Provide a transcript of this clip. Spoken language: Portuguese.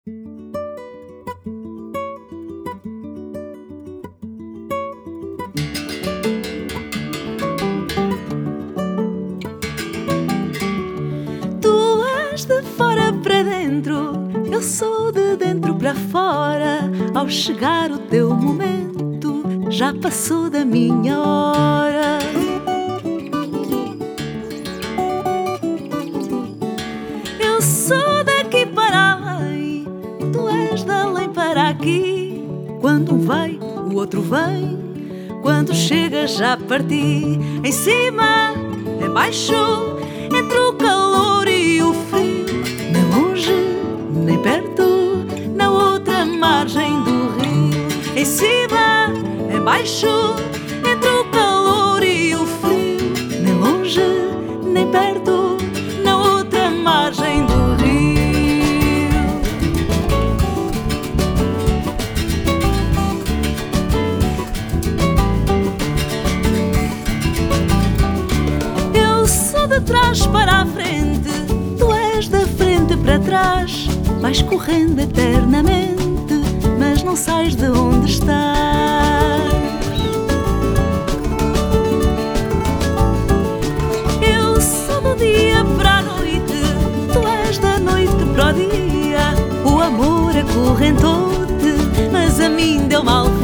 Tu és de fora para dentro, eu sou de dentro para fora. Ao chegar o teu momento, já passou da minha hora. Eu sou daqui para além, tu és de além para aqui. Quando um vai, o outro vem. Quando chega, já parti. Em cima, em baixo, entre o calor e o frio. Nem longe, nem perto, na outra margem do rio. Em cima, em baixo, entre o calor e o frio. Nem longe, nem perto, na outra margem do rio. Eu sou de trás para a frente, tu és da frente para trás. Vais correndo eternamente, mas não sais de onde estás. Eu sou do dia para a noite, tu és da noite para o dia. O amor acorrentou-te, mas a mim deu mal